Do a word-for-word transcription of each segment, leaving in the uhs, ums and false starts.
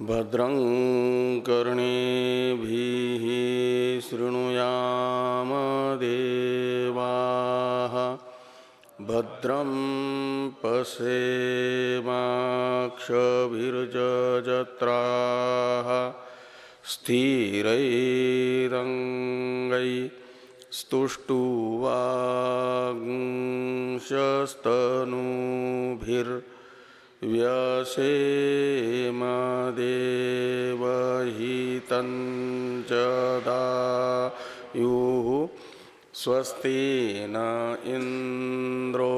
भद्रं कर्णेभिः शृणुयाम देवाः भद्रं पश्येमाक्षभिर्यजत्राः स्थिरैरङ्गैस्तुष्टुवागुंशस्तनूभिर्व्यसेम देवहितं च दायुः स्वस्ति न इंद्रो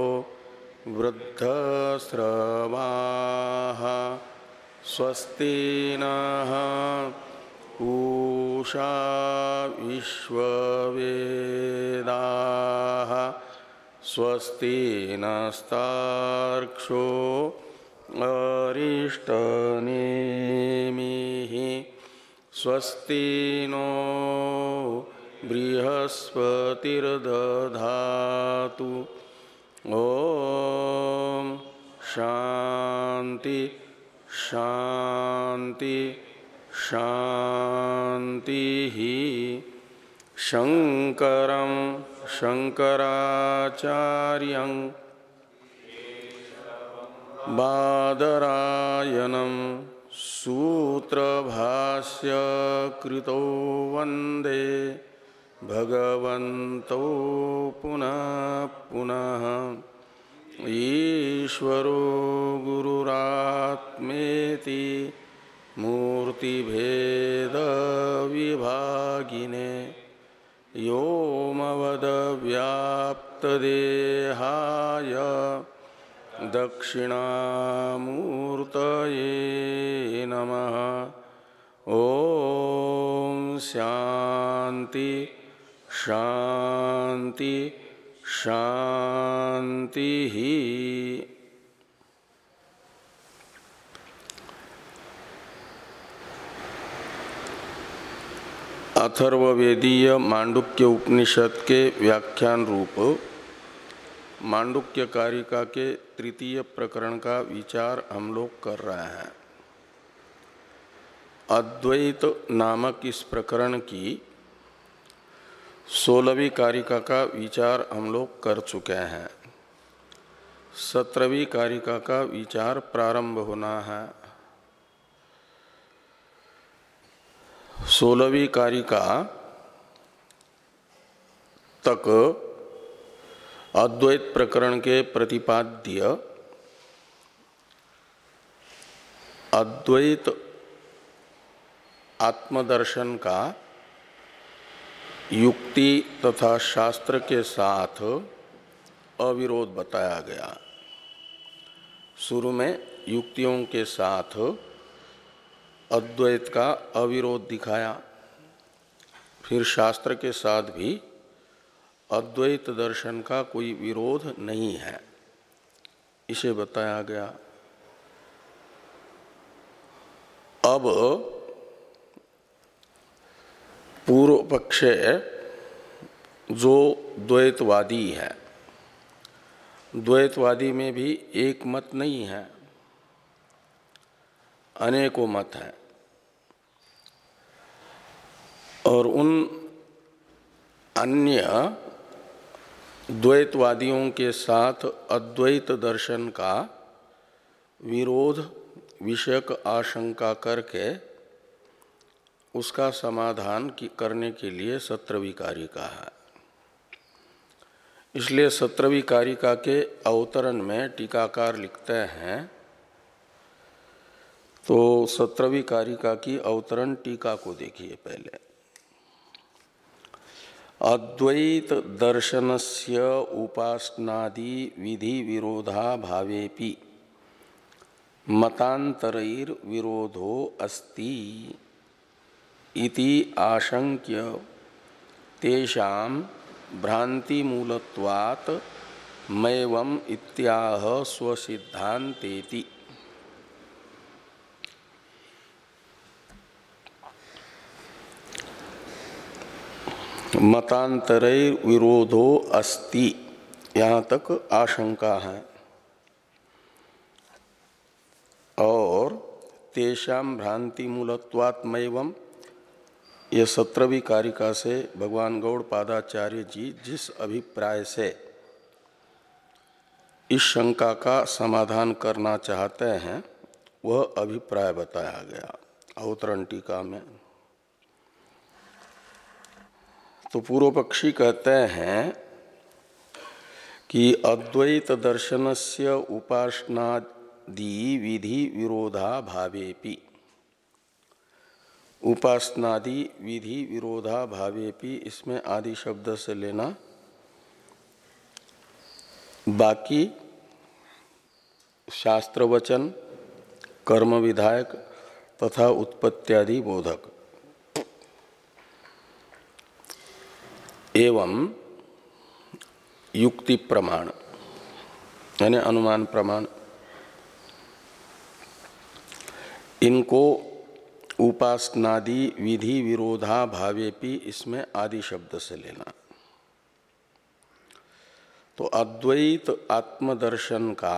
वृद्धश्रवाः स्वस्ति नः पूषा विश्ववेदाः स्वस्ति नस्तार्क्ष्यो अरिष्टनेमिः स्वस्ति नो बृहस्पतिर्दधातु ओम शांति शांति शांति ही। शंकरं शंकराचार्यं बादरायणं सूत्रभाष्यकृतो वन्दे भगवन्तो पुनः पुनः। ईश्वरो गुरुरात्मेति मूर्तिभेदविभागिने व्योमवद्व्याप्तदेहाय दक्षिणामूर्तये नमः। ओम शांति शांति शांति ही। अथर्ववेदीय मांडुक्य उपनिषद के व्याख्यान रूप मांडुक्य कारिका के तृतीय प्रकरण का विचार हम लोग कर रहे हैं। अद्वैत नामक इस प्रकरण की सोलहवीं कारिका का विचार हम लोग कर चुके हैं। सत्रहवीं कारिका का विचार प्रारंभ होना है। सोलहवीं कारिका तक अद्वैत प्रकरण के प्रतिपाद्य अद्वैत आत्मदर्शन का युक्ति तथा शास्त्र के साथ अविरोध बताया गया। शुरू में युक्तियों के साथ अद्वैत का अविरोध दिखाया, फिर शास्त्र के साथ भी अद्वैत दर्शन का कोई विरोध नहीं है, इसे बताया गया। अब पूर्व पक्ष जो द्वैतवादी है, द्वैतवादी में भी एक मत नहीं है, अनेकों मत हैं। और उन अन्य द्वैतवादियों के साथ अद्वैत दर्शन का विरोध विषयक आशंका करके उसका समाधान की करने के लिए सत्रहवीं कारिका है। इसलिए सत्रहवीं कारिका के अवतरण में टीकाकार लिखते हैं, तो सत्रहवीं कारिका की अवतरण टीका को देखिए पहले। अद्वैत दर्शनस्य उपासनादि विधि विरोधा भावेपि मतांतरैर विरोधो अस्ति इति आशंक्य तेषां भ्रांति मूलत्वात् मैवम् इत्याह स्वसिद्धान्तेति। मतांतरैर विरोधो अस्ति, यहाँ तक आशंका है। और तेषाम भ्रांति मूलत्वात्मैवम, ये सत्रहवीं कारिका से भगवान गौड़ पादाचार्य जी जिस अभिप्राय से इस शंका का समाधान करना चाहते हैं वह अभिप्राय बताया गया अवतरण टीका में। तो पूर्व पक्षी कहते हैं कि अद्वैत दर्शनस्य उपासनादि विधि विरोधा भावेपि, उपासनादि विधि विरोधा भावेपि, इसमें आदि शब्द से लेना बाकी शास्त्र वचन कर्म विधायक तथा उत्पत्त्यादि बोधक एवं युक्ति प्रमाण यानी अनुमान प्रमाण, इनको उपासनादि विधि विरोधा भावेपि इसमें आदि शब्द से लेना। तो अद्वैत आत्मदर्शन का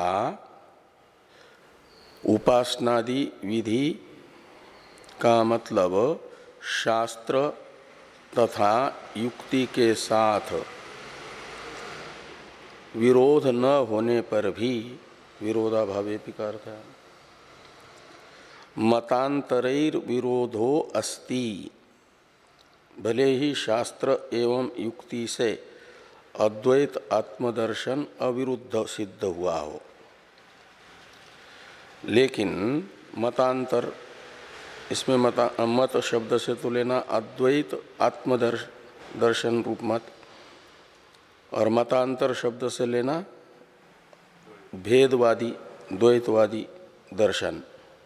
उपासनादि विधि का मतलब शास्त्र तथा युक्ति के साथ विरोध न होने पर भी, विरोधाभावेपि का अर्थ है मतांतरैर विरोधो अस्ति, भले ही शास्त्र एवं युक्ति से अद्वैत आत्मदर्शन अविरुद्ध सिद्ध हुआ हो, लेकिन मतांतर, इसमें मता मत शब्द से तो लेना अद्वैत आत्मदर्श दर्शन रूप मत, और मतांतर शब्द से लेना भेदवादी द्वैतवादी दर्शन।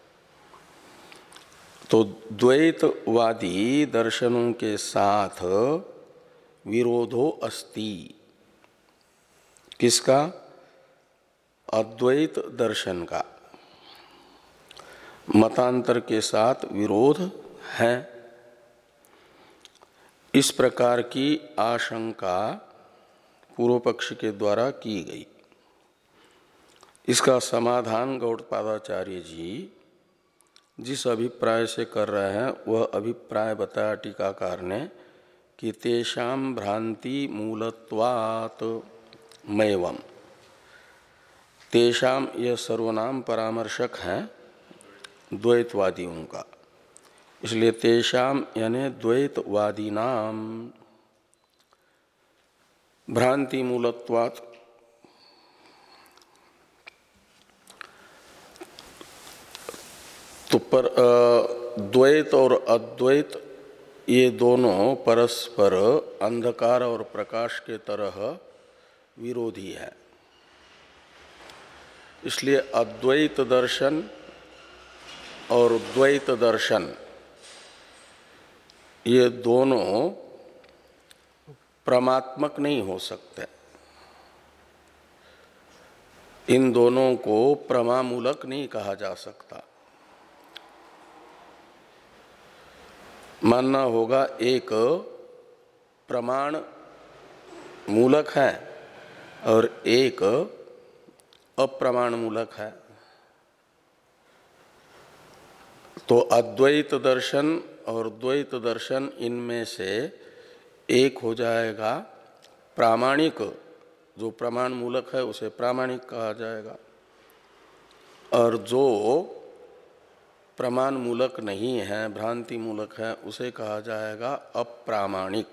तो द्वैतवादी दर्शनों के साथ विरोधो अस्ति, किसका? अद्वैत दर्शन का मतांतर के साथ विरोध है। इस प्रकार की आशंका पूर्व पक्ष के द्वारा की गई। इसका समाधान गौड़पादाचार्य जी जिस अभिप्राय से कर रहे हैं वह अभिप्राय बताया टीकाकार ने कि तेषाम भ्रांति मूलत्वात् मैवम, तेषाम यह सर्वनाम परामर्शक है द्वैतवादियों का, इसलिए तेषाम यानी द्वैतवादी नाम भ्रांति मूलत्वात्, तो पर द्वैत और अद्वैत ये दोनों परस्पर अंधकार और प्रकाश के तरह विरोधी है। इसलिए अद्वैत दर्शन और द्वैत दर्शन ये दोनों प्रमात्मक नहीं हो सकते, इन दोनों को प्रमामूलक नहीं कहा जा सकता। मानना होगा एक प्रमाण मूलक है और एक अप्रमाण मूलक है। तो अद्वैत दर्शन और द्वैत दर्शन इनमें से एक हो जाएगा प्रामाणिक, जो प्रमाण मूलक है उसे प्रामाणिक कहा जाएगा, और जो प्रमाण मूलक नहीं है भ्रांति मूलक है उसे कहा जाएगा अप्रामाणिक।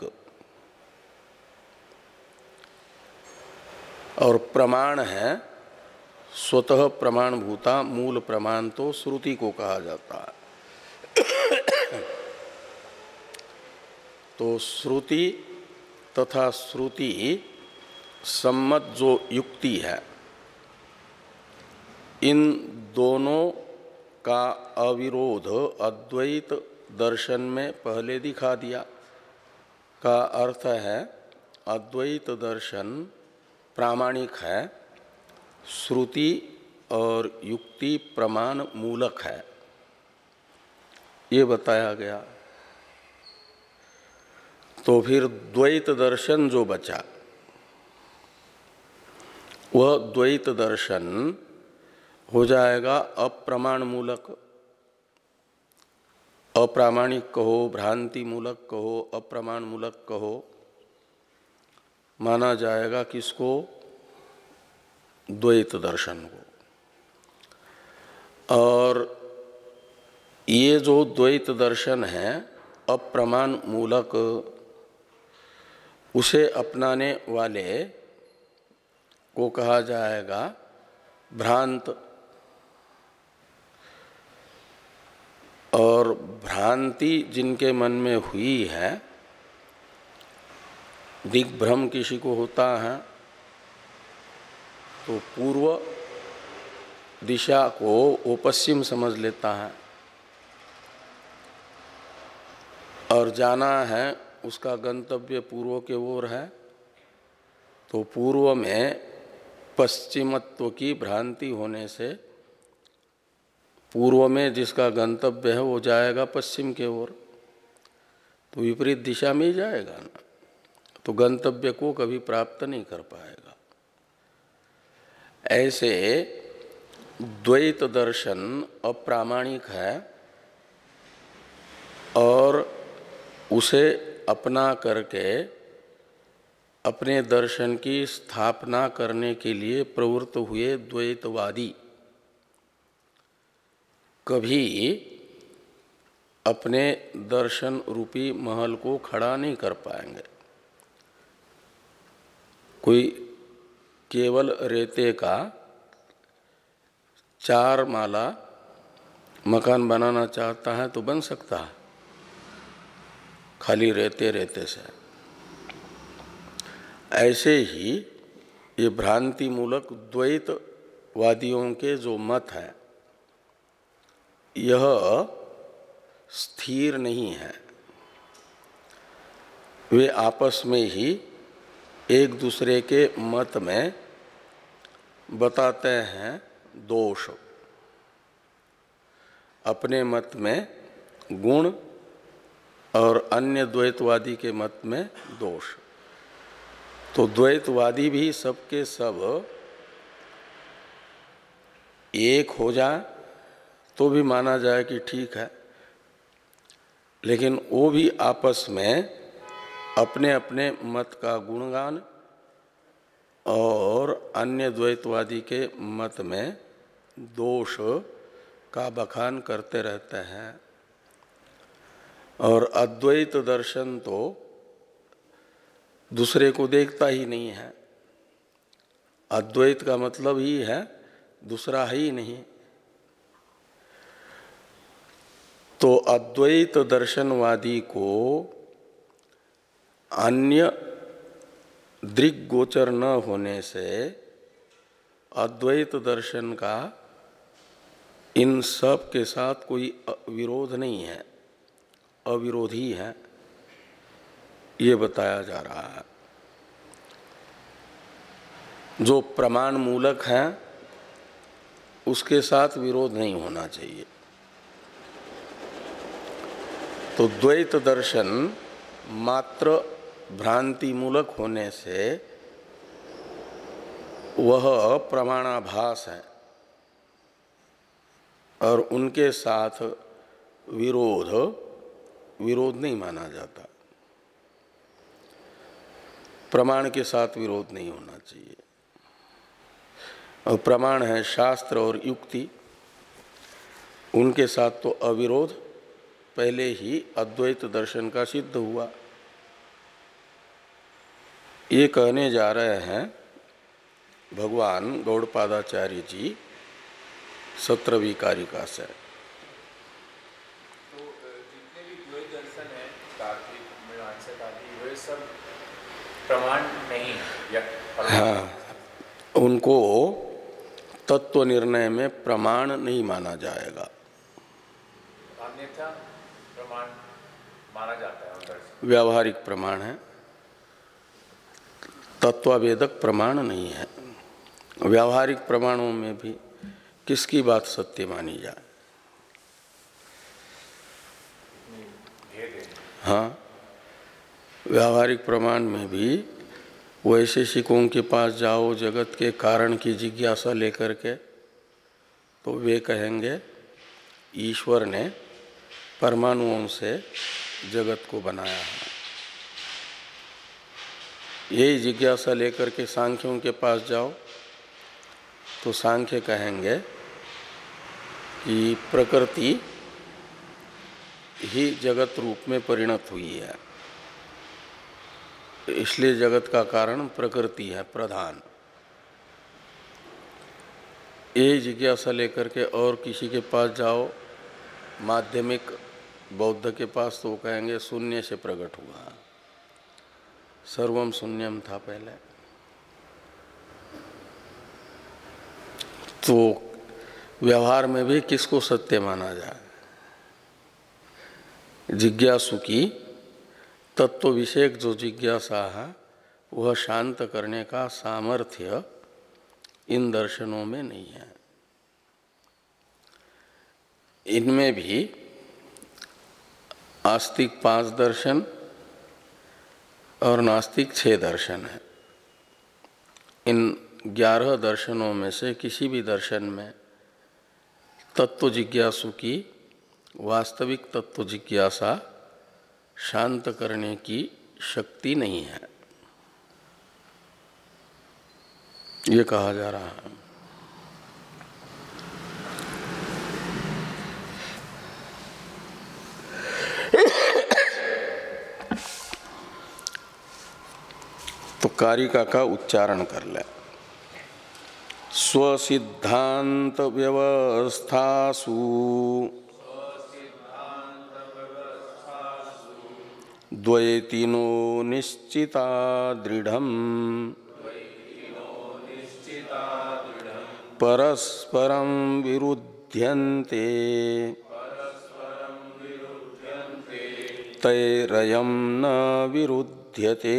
और प्रमाण है स्वतः प्रमाणभूता, मूल प्रमाण तो श्रुति को कहा जाता है। तो श्रुति तथा श्रुति सम्मत जो युक्ति है, इन दोनों का अविरोध अद्वैत दर्शन में पहले दिखा दिया। का अर्थ है अद्वैत दर्शन प्रामाणिक है, श्रुति और युक्ति प्रमाण मूलक है, ये बताया गया। तो फिर द्वैत दर्शन जो बचा वह द्वैत दर्शन हो जाएगा अप्रमाण मूलक, अप्रामाणिक कहो, भ्रांति मूलक कहो, अप्रमाण मूलक कहो, माना जाएगा किसको? द्वैत दर्शन को। और ये जो द्वैत दर्शन है अप्रमाण मूलक, उसे अपनाने वाले को कहा जाएगा भ्रांत। और भ्रांति जिनके मन में हुई है, दिग्भ्रम किसी को होता है तो पूर्व दिशा को वो पश्चिम समझ लेता है, और जाना है उसका गंतव्य पूर्व के ओर है, तो पूर्व में पश्चिमत्व की भ्रांति होने से पूर्व में जिसका गंतव्य है वो जाएगा पश्चिम के ओर, तो विपरीत दिशा में ही जाएगा ना, तो गंतव्य को कभी प्राप्त नहीं कर पाएगा। ऐसे द्वैत दर्शन अप्रामाणिक है और उसे अपना करके अपने दर्शन की स्थापना करने के लिए प्रवृत्त हुए द्वैतवादी कभी अपने दर्शन रूपी महल को खड़ा नहीं कर पाएंगे। कोई केवल रेते का चार माला मकान बनाना चाहता है तो बन सकता है, खाली रेते रेते से। ऐसे ही ये भ्रांति मूलक द्वैतवादियों के जो मत है यह स्थिर नहीं है। वे आपस में ही एक दूसरे के मत में बताते हैं दोष, अपने मत में गुण और अन्य द्वैतवादी के मत में दोष। तो द्वैतवादी भी सबके सब एक हो जाए तो भी माना जाए कि ठीक है, लेकिन वो भी आपस में अपने अपने मत का गुणगान और अन्य द्वैतवादी के मत में दोष का बखान करते रहते हैं। और अद्वैत दर्शन तो दूसरे को देखता ही नहीं है। अद्वैत का मतलब ही है दूसरा ही नहीं। तो अद्वैत दर्शनवादी को अन्य दृग्गोचर न होने से अद्वैत दर्शन का इन सब के साथ कोई विरोध नहीं है, अविरोधी है, ये बताया जा रहा है। जो प्रमाण मूलक है उसके साथ विरोध नहीं होना चाहिए। तो द्वैत दर्शन मात्र भ्रांति मूलक होने से वह प्रमाणाभास है और उनके साथ विरोध विरोध नहीं माना जाता। प्रमाण के साथ विरोध नहीं होना चाहिए। और प्रमाण है शास्त्र और युक्ति, उनके साथ तो अविरोध पहले ही अद्वैत दर्शन का सिद्ध हुआ। ये कहने जा रहे हैं भगवान गौड़पादाचार्य जी सत्रहवीं कारिका से। तो जितने भी द्वैत दर्शन है तार्किक मीमांसक वे सब प्रमाण नहीं है या हाँ, उनको तत्व निर्णय में प्रमाण नहीं माना जाएगा। अन्यथा प्रमाण माना जाता है, व्यावहारिक प्रमाण है, तत्ववेदक प्रमाण नहीं है। व्यावहारिक प्रमाणों में भी किसकी बात सत्य मानी जाए? हाँ, व्यावहारिक प्रमाण में भी वैशेषिकों के पास जाओ जगत के कारण की जिज्ञासा लेकर के, तो वे कहेंगे ईश्वर ने परमाणुओं से जगत को बनाया है। यही जिज्ञासा लेकर के सांख्यों के पास जाओ तो सांख्य कहेंगे कि प्रकृति ही जगत रूप में परिणत हुई है, इसलिए जगत का कारण प्रकृति है प्रधान। ये जिज्ञासा लेकर के और किसी के पास जाओ, माध्यमिक बौद्ध के पास, तो वो कहेंगे शून्य से प्रकट हुआ, सर्वम शून्यम था पहले। तो व्यवहार में भी किसको सत्य माना जाए? जिज्ञासु की तत्व विषयक जो जिज्ञासा है वह शांत करने का सामर्थ्य इन दर्शनों में नहीं है। इनमें भी आस्तिक पांच दर्शन और नास्तिक छह दर्शन है। इन ग्यारह दर्शनों में से किसी भी दर्शन में तत्व जिज्ञासु की वास्तविक तत्व जिज्ञासा शांत करने की शक्ति नहीं है, ये कहा जा रहा है। तो कारिका का उच्चारण कर ले। स्वसिद्धांत व्यवस्थासु द्वैतिनो निश्चिता दृढ़म् परस्परं विरुध्यन्ते तैरयं न विरुध्यते।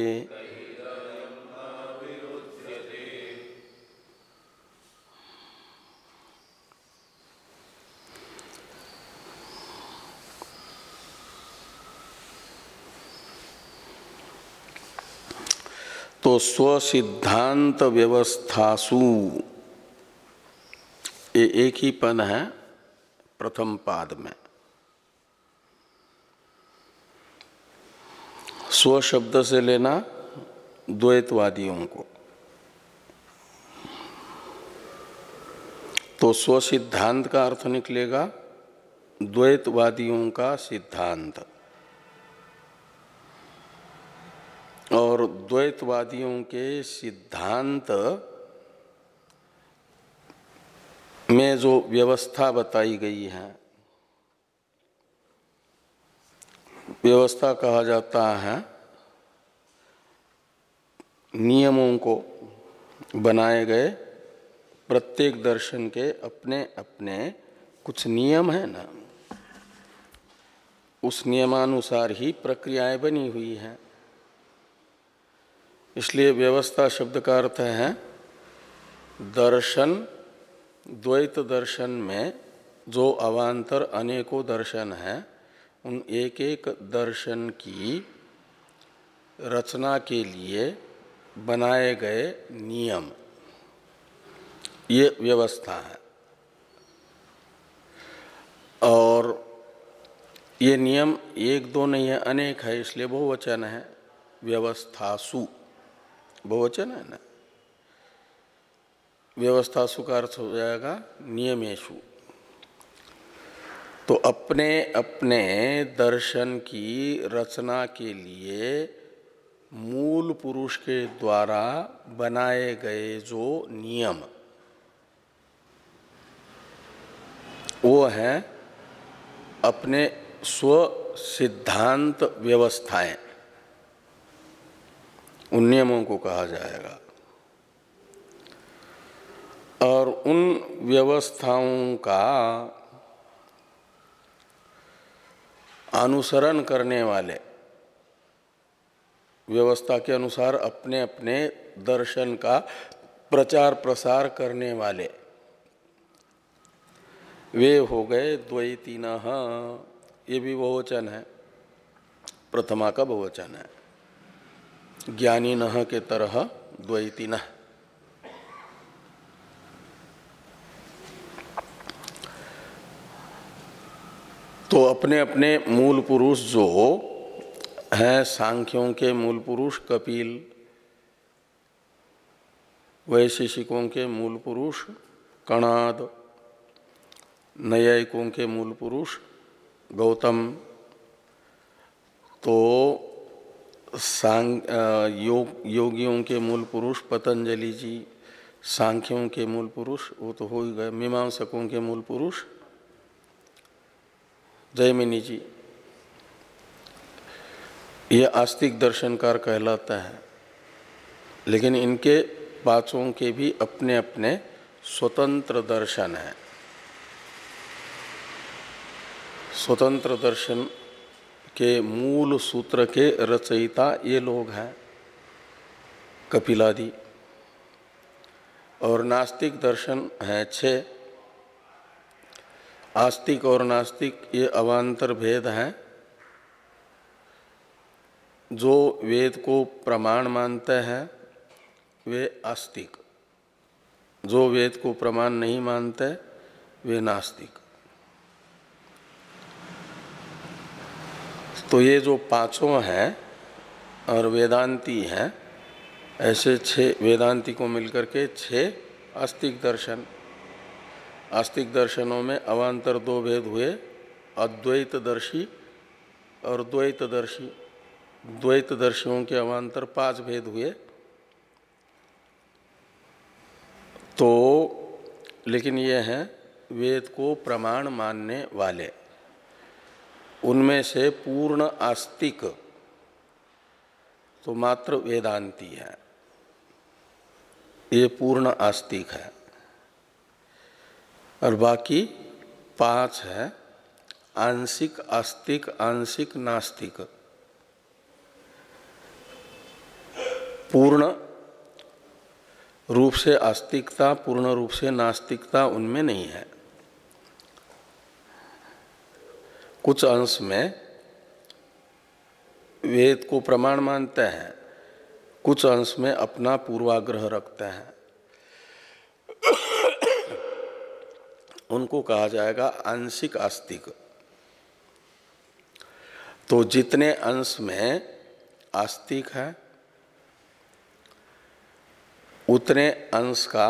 तो स्वसिद्धांत व्यवस्थासु, ये एक ही पद है प्रथम पाद में। स्व शब्द से लेना द्वैतवादियों को, तो स्व सिद्धांत का अर्थ निकलेगा द्वैतवादियों का सिद्धांत। और द्वैतवादियों के सिद्धांत में जो व्यवस्था बताई गई है, व्यवस्था कहा जाता है नियमों को बनाए गए, प्रत्येक दर्शन के अपने अपने कुछ नियम है ना, उस नियमानुसार ही प्रक्रियाएं बनी हुई हैं। इसलिए व्यवस्था शब्द का अर्थ है दर्शन। द्वैत दर्शन में जो अवान्तर अनेकों दर्शन हैं, उन एक एक दर्शन की रचना के लिए बनाए गए नियम, ये व्यवस्था है। और ये नियम एक दो नहीं है, अनेक है, इसलिए बहुवचन है। व्यवस्थासु बहुवचन है ना, व्यवस्थासु का अर्थ हो जाएगा नियमेषु। तो अपने अपने दर्शन की रचना के लिए मूल पुरुष के द्वारा बनाए गए जो नियम, वो है अपने स्व सिद्धांत व्यवस्थाएं, उन नियमों को कहा जाएगा। और उन व्यवस्थाओं का अनुसरण करने वाले, व्यवस्था के अनुसार अपने अपने दर्शन का प्रचार प्रसार करने वाले, वे हो गए द्वैतिनः। ये भी बहुवचन है, प्रथमा का बहुवचन है। ज्ञानिनः के तरह द्वैतिनः। तो अपने अपने मूल पुरुष जो हैं, सांख्यों के मूल पुरुष कपिल, वैशेषिकों के मूल पुरुष कणाद, नैयायिकों के मूल पुरुष गौतम, तो सांग योग योगियों के मूल पुरुष पतंजलि जी, सांख्यों के मूल पुरुष वो तो हो ही गए, मीमांसकों के मूल पुरुष जैमिनी जी, ये आस्तिक दर्शनकार कहलाता है। लेकिन इनके पांचों के भी अपने अपने स्वतंत्र दर्शन हैं। स्वतंत्र दर्शन के मूल सूत्र के रचयिता ये लोग हैं, कपिलादि। और नास्तिक दर्शन हैं छः। आस्तिक और नास्तिक ये अवान्तर भेद हैं। जो वेद को प्रमाण मानते हैं वे आस्तिक, जो वेद को प्रमाण नहीं मानते वे नास्तिक। तो ये जो पांचों हैं और वेदांती हैं, ऐसे छह वेदांती को मिलकर के छह आस्तिक दर्शन। आस्तिक दर्शनों में अवान्तर दो भेद हुए, अद्वैतदर्शी और द्वैतदर्शी। द्वैतदर्शियों के अवान्तर पांच भेद हुए। तो लेकिन ये हैं वेद को प्रमाण मानने वाले। उनमें से पूर्ण आस्तिक तो मात्र वेदांती है, ये पूर्ण आस्तिक है। और बाकी पांच है आंशिक आस्तिक, आंशिक नास्तिक। पूर्ण रूप से आस्तिकता, पूर्ण रूप से नास्तिकता उनमें नहीं है। कुछ अंश में वेद को प्रमाण मानते हैं, कुछ अंश में अपना पूर्वाग्रह रखते हैं। उनको कहा जाएगा आंशिक आस्तिक। तो जितने अंश में आस्तिक है उतने अंश का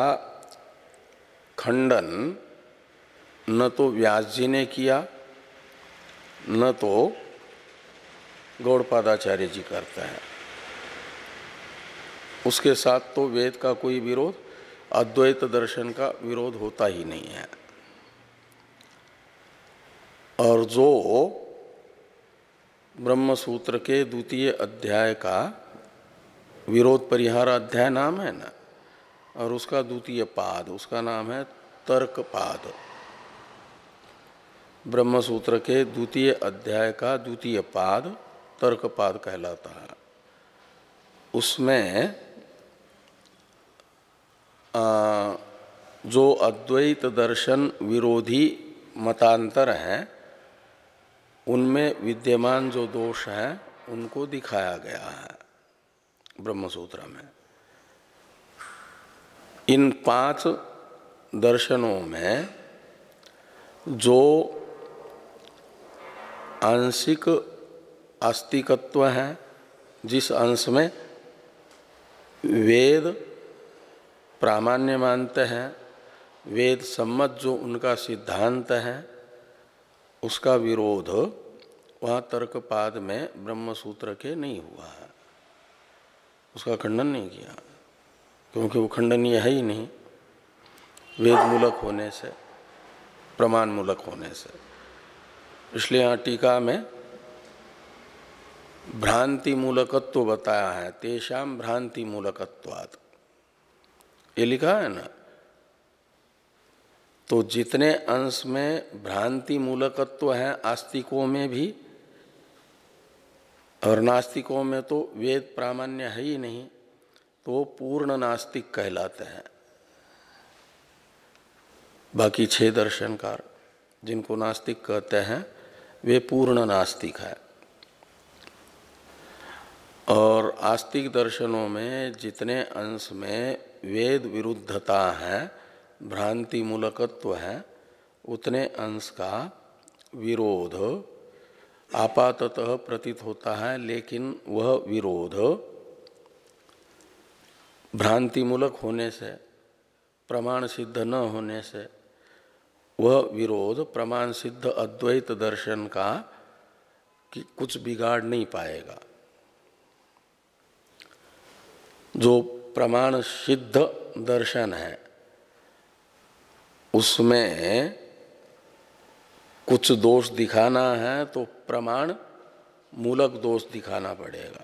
खंडन न तो व्यास जी ने किया न तो गौड़पादाचार्य जी करते हैं। उसके साथ तो वेद का कोई विरोध, अद्वैत दर्शन का विरोध होता ही नहीं है। और जो ब्रह्म सूत्र के द्वितीय अध्याय का विरोध परिहार अध्याय नाम है ना, और उसका द्वितीय पाद, उसका नाम है तर्क पाद। ब्रह्म सूत्र के द्वितीय अध्याय का द्वितीय पाद तर्क पाद कहलाता है। उसमें आ, जो अद्वैत दर्शन विरोधी मतांतर हैं उनमें विद्यमान जो दोष हैं उनको दिखाया गया है ब्रह्मसूत्र में। इन पांच दर्शनों में जो आंशिक आस्तिकत्व है, जिस अंश में वेद प्रामाण्य मानते हैं, वेद सम्मत जो उनका सिद्धांत है, उसका विरोध वहाँ तर्कपाद में ब्रह्मसूत्र के नहीं हुआ है। उसका खंडन नहीं किया, क्योंकि वो खंडनीय है ही नहीं वेद मूलक होने से, प्रमाण मूलक होने से। इसलिए यहाँ टीका में भ्रांति मूलकत्व बताया है, तेषाम भ्रांति मूलकत्वात्, ये लिखा है ना। तो जितने अंश में भ्रांति मूलकत्व है आस्तिकों में भी और नास्तिकों में तो वेद प्रामाण्य है ही नहीं, तो पूर्ण नास्तिक कहलाते हैं। बाकी छह दर्शनकार जिनको नास्तिक कहते हैं वे पूर्ण नास्तिक है। और आस्तिक दर्शनों में जितने अंश में वेद विरुद्धता है, भ्रांति मूलकत्व है, उतने अंश का विरोध आपाततः प्रतीत होता है, लेकिन वह विरोध भ्रांति मूलक होने से, प्रमाण सिद्ध न होने से, वह विरोध प्रमाण सिद्ध अद्वैत दर्शन का कि कुछ बिगाड़ नहीं पाएगा। जो प्रमाण सिद्ध दर्शन है उसमें कुछ दोष दिखाना है तो प्रमाण मूलक दोष दिखाना पड़ेगा,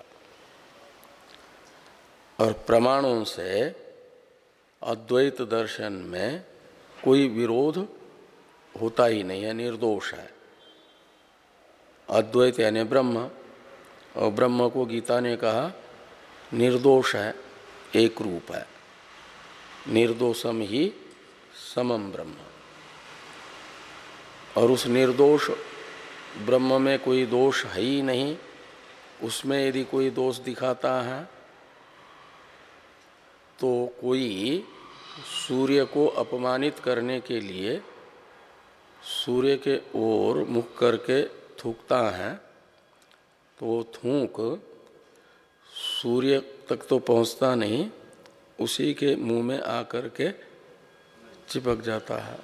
और प्रमाणों से अद्वैत दर्शन में कोई विरोध होता ही नहीं है, निर्दोष है। अद्वैत यानी ब्रह्म, और ब्रह्म को गीता ने कहा निर्दोष है, एक रूप है, निर्दोषम ही समम ब्रह्म। और उस निर्दोष ब्रह्म में कोई दोष है ही नहीं, उसमें यदि कोई दोष दिखाता है तो कोई सूर्य को अपमानित करने के लिए सूर्य के ओर मुख करके थूकता है तो वो थूक सूर्य तक तो पहुंचता नहीं, उसी के मुंह में आकर के चिपक जाता है।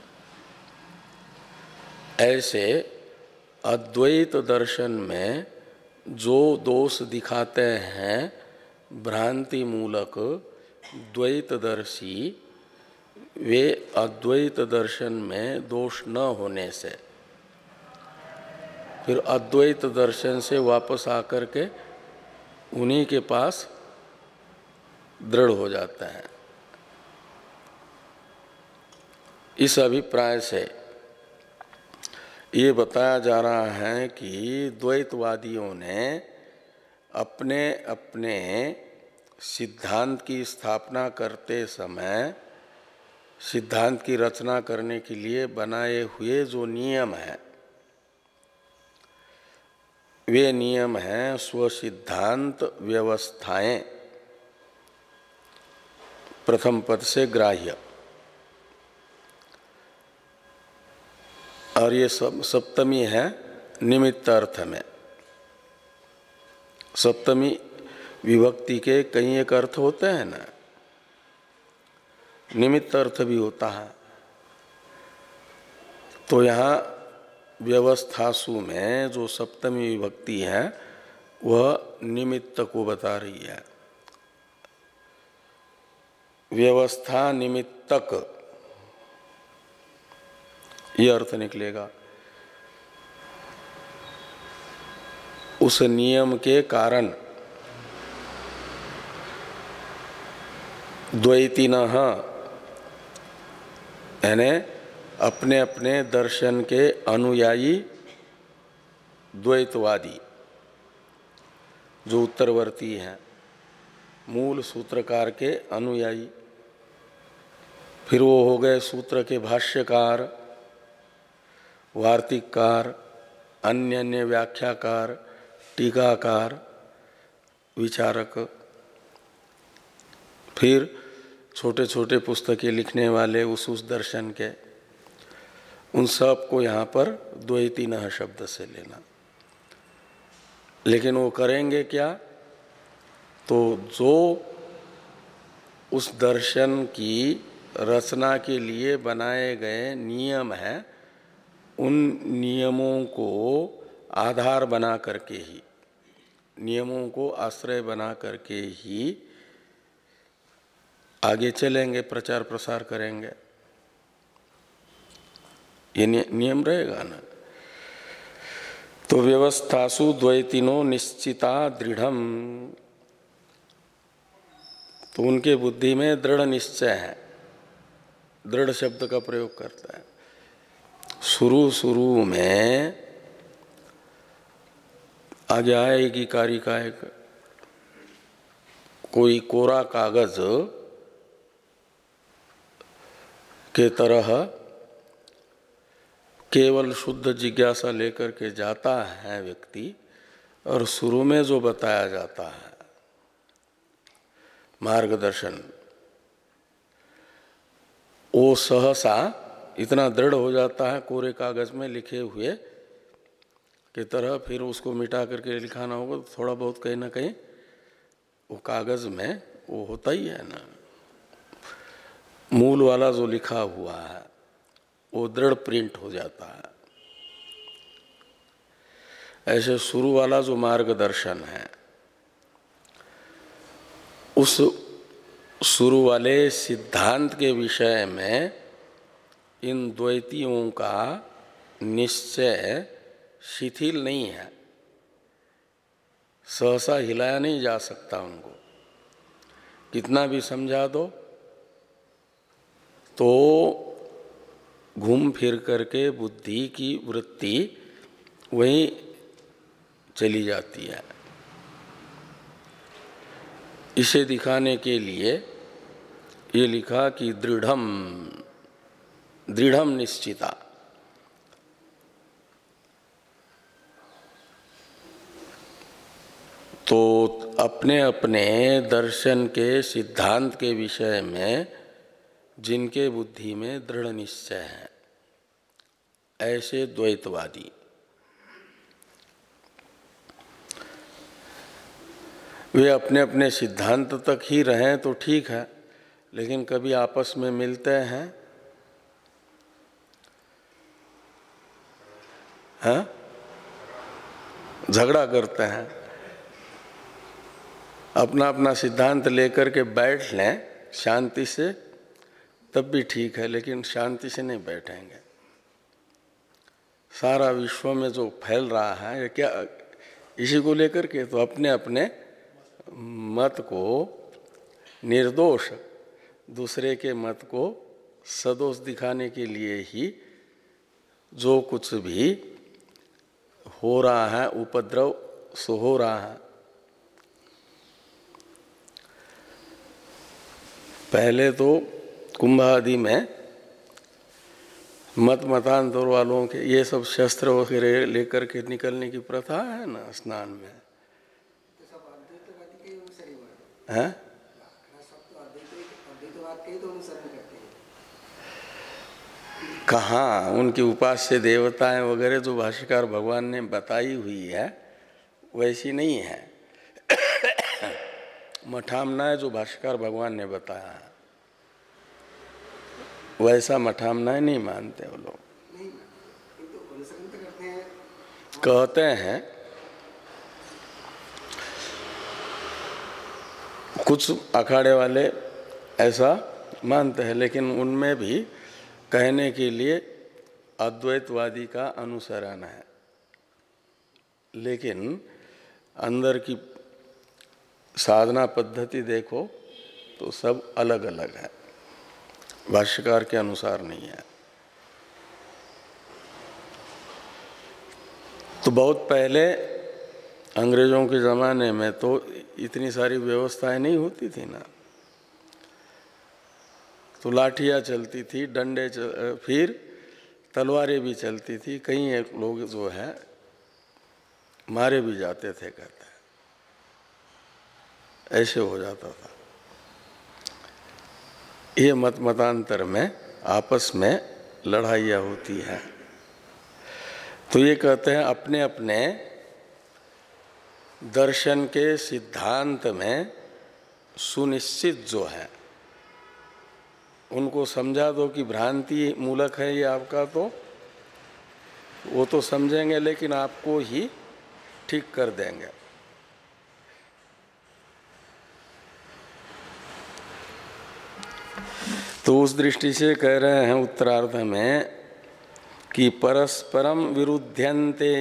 ऐसे अद्वैत दर्शन में जो दोष दिखाते हैं भ्रांति मूलक द्वैतदर्शी, वे अद्वैत दर्शन में दोष न होने से फिर अद्वैत दर्शन से वापस आकर के उन्हीं के पास दृढ़ हो जाता है। इस अभिप्राय से ये बताया जा रहा है कि द्वैतवादियों ने अपने अपने सिद्धांत की स्थापना करते समय सिद्धांत की रचना करने के लिए बनाए हुए जो नियम हैं, वे नियम हैं स्वसिद्धांत व्यवस्थाएं, प्रथम पद से ग्राह्य। और ये सब सप्तमी है निमित्त अर्थ में। सप्तमी विभक्ति के कई एक अर्थ होते हैं ना, निमित्त अर्थ भी होता है। तो यहाँ व्यवस्थासु में जो सप्तमी विभक्ति है वह निमित्त को बता रही है। व्यवस्था निमित्तक ये अर्थ निकलेगा। उस नियम के कारण द्वैतिनः यानी अपने अपने दर्शन के अनुयायी द्वैतवादी जो उत्तरवर्ती हैं, मूल सूत्रकार के अनुयायी, फिर वो हो गए सूत्र के भाष्यकार, वार्तिककार, अन्य अन्य व्याख्याकार, टीकाकार, विचारक, फिर छोटे छोटे पुस्तकें लिखने वाले उस उस दर्शन के, उन सब को यहाँ पर द्वैतिनः शब्द से लेना। लेकिन वो करेंगे क्या? तो जो उस दर्शन की रचना के लिए बनाए गए नियम हैं, उन नियमों को आधार बना करके ही, नियमों को आश्रय बना करके ही आगे चलेंगे, प्रचार प्रसार करेंगे। ये नियम रहेगा ना। तो व्यवस्थासु द्वैतिनो निश्चिता दृढ़म, तो उनके बुद्धि में दृढ़ निश्चय है, दृढ़ शब्द का प्रयोग करता है। शुरू शुरू में आगे आएगी कारिका एक, कोई कोरा कागज के तरह केवल शुद्ध जिज्ञासा लेकर के जाता है व्यक्ति, और शुरू में जो बताया जाता है मार्गदर्शन, वो सहसा इतना दृढ़ हो जाता है कोरे कागज में लिखे हुए की तरह फिर उसको मिटा करके लिखाना होगा तो थोड़ा बहुत कहीं ना कहीं वो कागज में वो होता ही है ना। मूल वाला जो लिखा हुआ है वो दृढ़ प्रिंट हो जाता है। ऐसे शुरू वाला जो मार्गदर्शन है उस शुरू वाले सिद्धांत के विषय में इन द्वैतियों का निश्चय शिथिल नहीं है, सहसा हिलाया नहीं जा सकता। उनको कितना भी समझा दो तो घूम फिर करके बुद्धि की वृत्ति वहीं चली जाती है। इसे दिखाने के लिए ये लिखा कि दृढ़म दृढ़म निश्चिता। तो अपने अपने दर्शन के सिद्धांत के विषय में जिनके बुद्धि में दृढ़ निश्चय है, ऐसे द्वैतवादी, वे अपने अपने सिद्धांत तक ही रहें तो ठीक है, लेकिन कभी आपस में मिलते हैं, हैं? झगड़ा करते हैं। अपना अपना सिद्धांत लेकर के बैठ लें शांति से तब भी ठीक है, लेकिन शांति से नहीं बैठेंगे। सारा विश्व में जो फैल रहा है ये क्या, इसी को लेकर के तो अपने अपने मत को निर्दोष, दूसरे के मत को सदोष दिखाने के लिए ही जो कुछ भी हो रहा है उपद्रव सो हो रहा है। पहले तो कुंभ आदि में मत मतांतर वालों के ये सब शस्त्र वगैरह लेकर के निकलने की प्रथा है ना स्नान में, हैं? कहाँ उनकी उपास्य देवताएं वगैरह जो भाष्यकार भगवान ने बताई हुई है वैसी नहीं है। मठामनाएं जो भाष्यकार भगवान ने बताया है वैसा मठामनाएं नहीं मानते वो लोग। कहते हैं कुछ अखाड़े वाले ऐसा मानते हैं, लेकिन उनमें भी कहने के लिए अद्वैतवादी का अनुसरण है, लेकिन अंदर की साधना पद्धति देखो तो सब अलग अलग है, भाष्यकार के अनुसार नहीं है। तो बहुत पहले अंग्रेजों के ज़माने में तो इतनी सारी व्यवस्थाएं नहीं होती थी ना, तो लाठियाँ चलती थी, डंडे चल, फिर तलवारें भी चलती थी, कई एक लोग जो है मारे भी जाते थे, कहते हैं ऐसे हो जाता था। ये मत मतांतर में आपस में लड़ाइयाँ होती हैं। तो ये कहते हैं अपने अपने दर्शन के सिद्धांत में सुनिश्चित जो है उनको समझा दो कि भ्रांति मूलक है ये आपका, तो वो तो समझेंगे लेकिन आपको ही ठीक कर देंगे। तो उस दृष्टि से कह रहे हैं उत्तरार्ध में कि परस्परम विरुद्ध्यन्ते,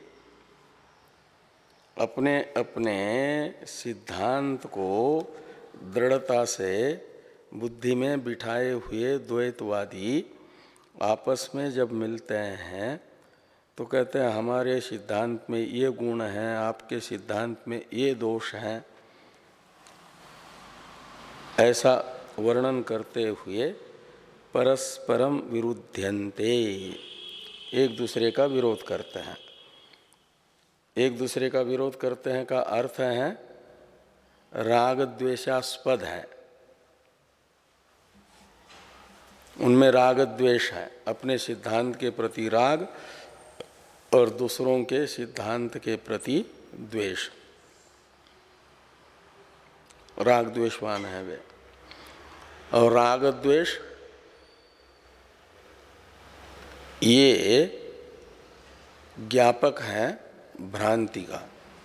अपने अपने सिद्धांत को दृढ़ता से बुद्धि में बिठाए हुए द्वैतवादी आपस में जब मिलते हैं तो कहते हैं हमारे सिद्धांत में ये गुण हैं, आपके सिद्धांत में ये दोष हैं, ऐसा वर्णन करते हुए परस्परम विरुद्ध्यन्ते, एक दूसरे का विरोध करते हैं। एक दूसरे का विरोध करते हैं का अर्थ है राग द्वेषास्पद है, उनमें राग द्वेष है, अपने सिद्धांत के प्रति राग और दूसरों के सिद्धांत के प्रति द्वेष, राग द्वेषवान है वे। और राग द्वेष ये ज्ञापक है भ्रांति का।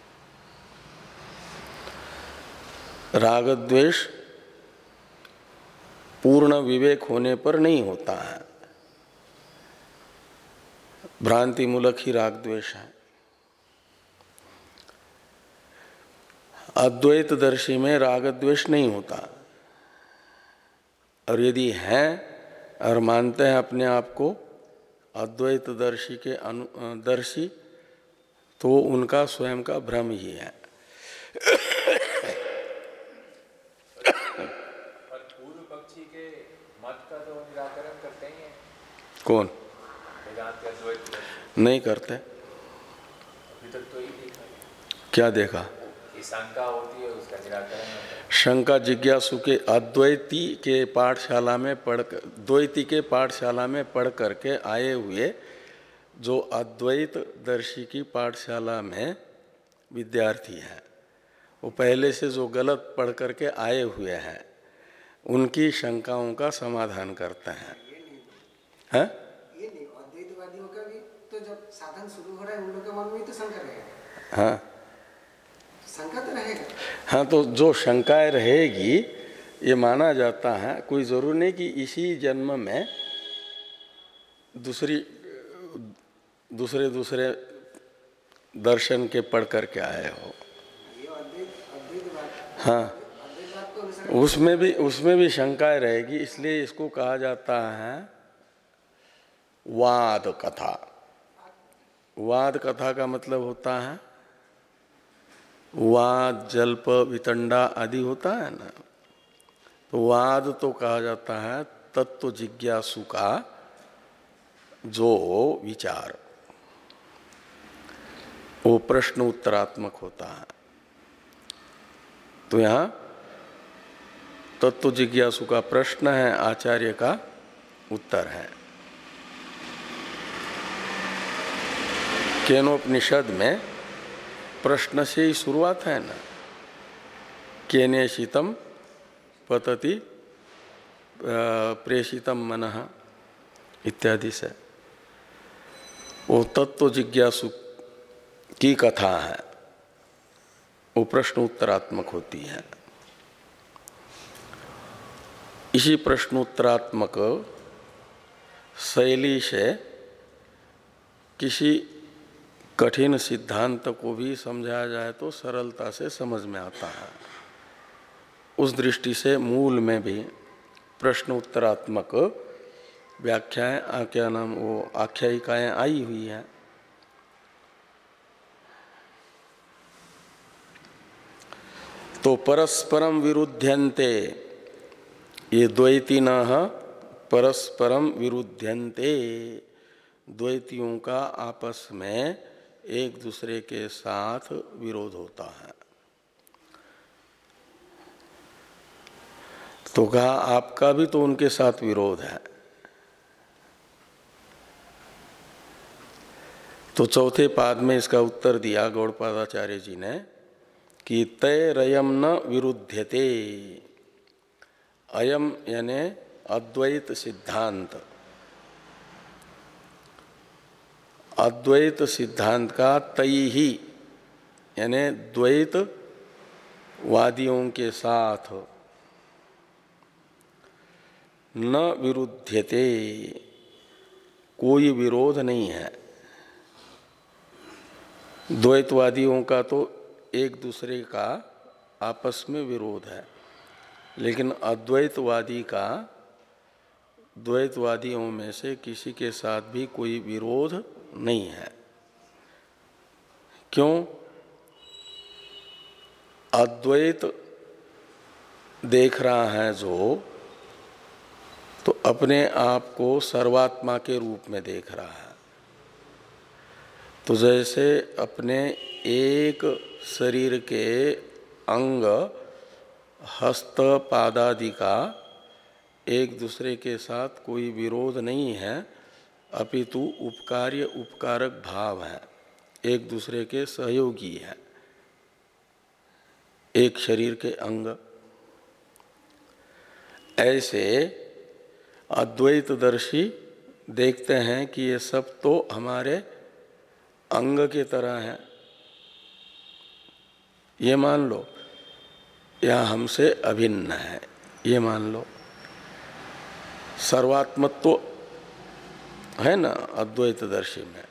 राग द्वेष पूर्ण विवेक होने पर नहीं होता है, भ्रांति मूलक ही राग द्वेष है। अद्वैत दर्शी में राग द्वेष नहीं होता, और यदि हैं और मानते हैं अपने आप को अद्वैत दर्शी के अनु दर्शी, तो उनका स्वयं का भ्रम ही है। और पूर्व पक्षी के मत का तो निराकरण करते ही हैं। कौन? वेदांत के अद्वैत नहीं करते। अभी तक तो यही देखा। क्या देखा? शंका होती है, उसका निराकरण होता है। शंका जिज्ञासु के अद्वैती के पाठशाला में पढ़ द्वैती के पाठशाला में पढ़ करके आए हुए जो अद्वैत दर्शी की पाठशाला में विद्यार्थी हैं, वो पहले से जो गलत पढ़ करके आए हुए हैं, उनकी शंकाओं का समाधान करते हैं। हैं? ये नहीं, अद्वैतवादियों का भी तो जब साधन शुरू हो रहा है उन लोगों के मन में ही तो शंका रहेगा। हाँ, शंका तो रहेगा। हाँ, तो जो शंकाएं रहेगी ये माना जाता है। कोई जरूर नहीं कि इसी जन्म में दूसरी दूसरे दूसरे दर्शन के पढ़ करके आए हो। ये अद्वैत अद्वैतवाद, हाँ, अद्वैतवाद को अनुसरण उसमें भी उसमें भी शंकाएं रहेगी, इसलिए इसको कहा जाता है वाद कथा। वाद कथा का मतलब होता है वाद, जल्प, वितंडा आदि होता है ना। तो वाद तो कहा जाता है तत्व जिज्ञासु का जो विचार, वो प्रश्न उत्तरात्मक होता है। तो यहाँ तत्व जिज्ञासु का प्रश्न है, आचार्य का उत्तर है। केनोपनिषद में प्रश्न से ही शुरुआत है ना, केने शीतम पतति प्रेषितम मनः इत्यादि से। वो तत्व जिज्ञासु की कथा है, वो प्रश्न उत्तरात्मक होती है। इसी प्रश्नोत्तरात्मक शैली से किसी कठिन सिद्धांत को भी समझाया जाए तो सरलता से समझ में आता है। उस दृष्टि से मूल में भी प्रश्न उत्तरात्मक व्याख्याएं, क्या नाम, वो आख्यायिकाएं आई हुई हैं। तो परस्परम विरुध्यन्ते, ये द्वैतिनः परस्परम विरुध्यन्ते, द्वैतियों का आपस में एक दूसरे के साथ विरोध होता है। तो कहा आपका भी तो उनके साथ विरोध है। तो चौथे पाद में इसका उत्तर दिया गौड़पादाचार्य जी ने कि तैरयम न विरुध्यते। अयम यानी अद्वैत सिद्धांत, अद्वैत सिद्धांत का तई ही यानी द्वैत वादियों के साथ न विरुध्यते, कोई विरोध नहीं है। द्वैतवादियों का तो एक दूसरे का आपस में विरोध है, लेकिन अद्वैतवादी का द्वैतवादियों में से किसी के साथ भी कोई विरोध नहीं है। क्यों? अद्वैत देख रहा है जो, तो अपने आप को सर्वात्मा के रूप में देख रहा है। तो जैसे अपने एक शरीर के अंग हस्त पादादि का एक दूसरे के साथ कोई विरोध नहीं है, अपितु उपकार्य उपकारक भाव है, एक दूसरे के सहयोगी है, एक शरीर के अंग। ऐसे अद्वैतदर्शी देखते हैं कि ये सब तो हमारे अंग के तरह है, ये मान लो, या हमसे अभिन्न है, ये मान लो। सर्वात्मत्व है ना अद्वैतदर्शी में,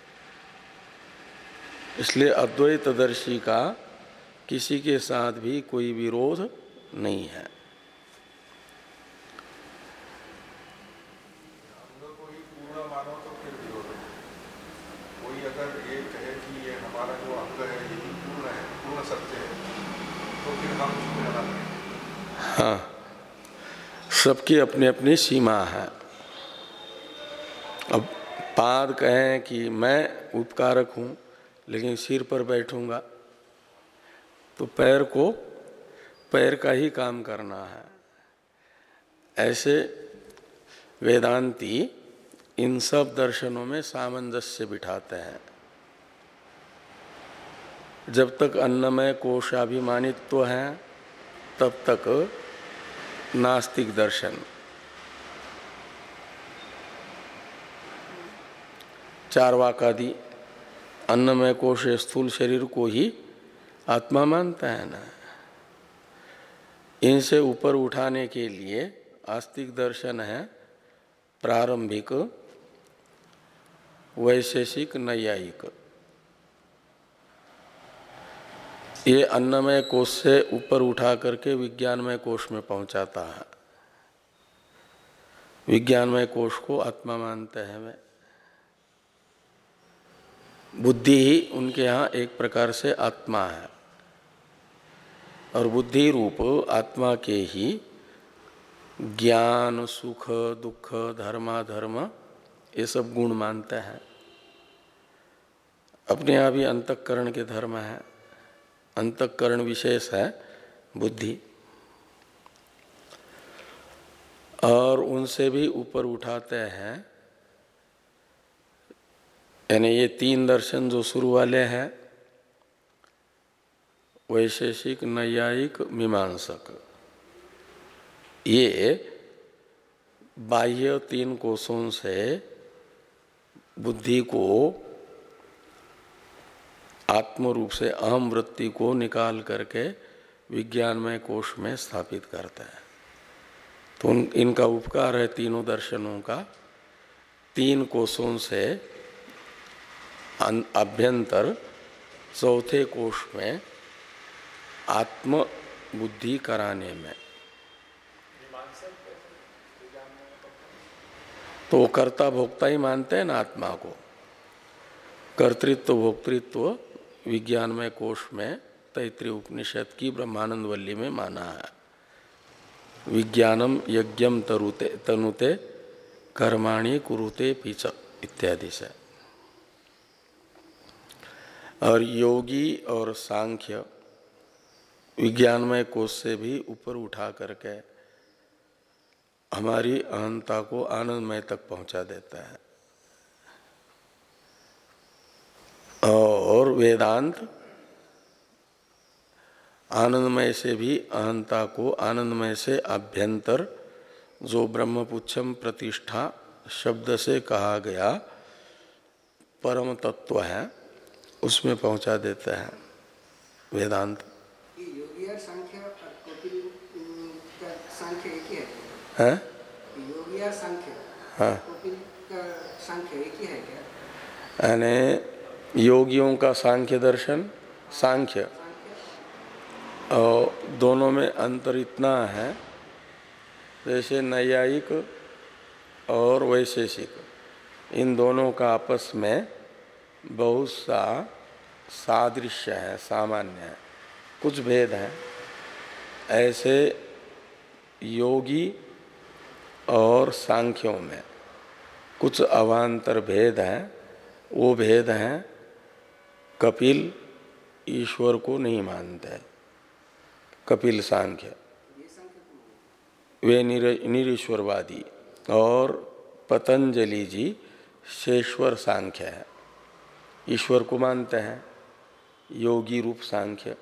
इसलिए अद्वैतदर्शी का किसी के साथ भी कोई विरोध नहीं है। हाँ, सबकी अपनी अपनी सीमा है। अब पाद कहें कि मैं उपकारक हूँ लेकिन सिर पर बैठूंगा, तो पैर को पैर का ही काम करना है। ऐसे वेदांती इन सब दर्शनों में सामंजस्य बिठाते हैं। जब तक अन्नमय कोशाभिमानित्व है तब तक नास्तिक दर्शन, चार्वाकादि अन्नमय कोश स्थूल शरीर को ही आत्मा मानता है ना। इनसे ऊपर उठाने के लिए आस्तिक दर्शन है प्रारंभिक वैशेषिक नैयायिक। ये अन्नमय कोश से ऊपर उठा करके विज्ञानमय कोश में पहुंचाता है। विज्ञानमय कोश को आत्मा मानते हैं वे। बुद्धि ही उनके यहाँ एक प्रकार से आत्मा है, और बुद्धि रूप आत्मा के ही ज्ञान सुख दुख धर्माधर्म ये सब गुण मानते हैं। अपने आप ही अंतःकरण के धर्म है, अंतःकरण विशेष है बुद्धि, और उनसे भी ऊपर उठाते हैं। यानी ये तीन दर्शन जो शुरू वाले हैं, वैशेषिक नैयायिक मीमांसक, ये बाह्य तीन कोशों से बुद्धि को आत्म रूप से अहम वृत्ति को निकाल करके विज्ञानमय कोश में स्थापित करता है। तो इनका उपकार है तीनों दर्शनों का, तीन कोशों से अभ्यंतर चौथे कोश में आत्म बुद्धि कराने में। तो वो कर्ता भोक्ता ही मानते हैं ना आत्मा को। कर्तृत्व भोक्तृत्व विज्ञानमय कोश में तैत्तिरीय उपनिषद की ब्रह्मानंद वल्ली में माना है। विज्ञानम यज्ञम तरुते तनुते कर्माणि कुरुते पीच इत्यादि से। और योगी और सांख्य विज्ञानमय कोश से भी ऊपर उठा करके हमारी अहंता को आनंदमय तक पहुंचा देता है। और वेदांत आनंदमय से भी अहंता को आनंदमय से अभ्यंतर जो ब्रह्मपुच्छम प्रतिष्ठा शब्द से कहा गया परम तत्व है उसमें पहुंचा देता है वेदांत। योगी और सांख्य और कपिल का सांख्य एक ही है? हैं? योगी और सांख्य, हाँ, कपिल का सांख्य एक ही है क्या? यानी योगियों का सांख्य दर्शन सांख्य, और दोनों में अंतर इतना है जैसे नैयायिक और वैशेषिक, इन दोनों का आपस में बहुत सा सादृश्य है, सामान्य है, कुछ भेद हैं। ऐसे योगी और सांख्यों में कुछ अवान्तर भेद हैं। वो भेद हैं कपिल ईश्वर को नहीं मानते, कपिल सांख्य वे निरीश्वरवादी, और पतंजलि जी शेश्वर सांख्य है, ईश्वर को मानते हैं, योगी रूप सांख्य।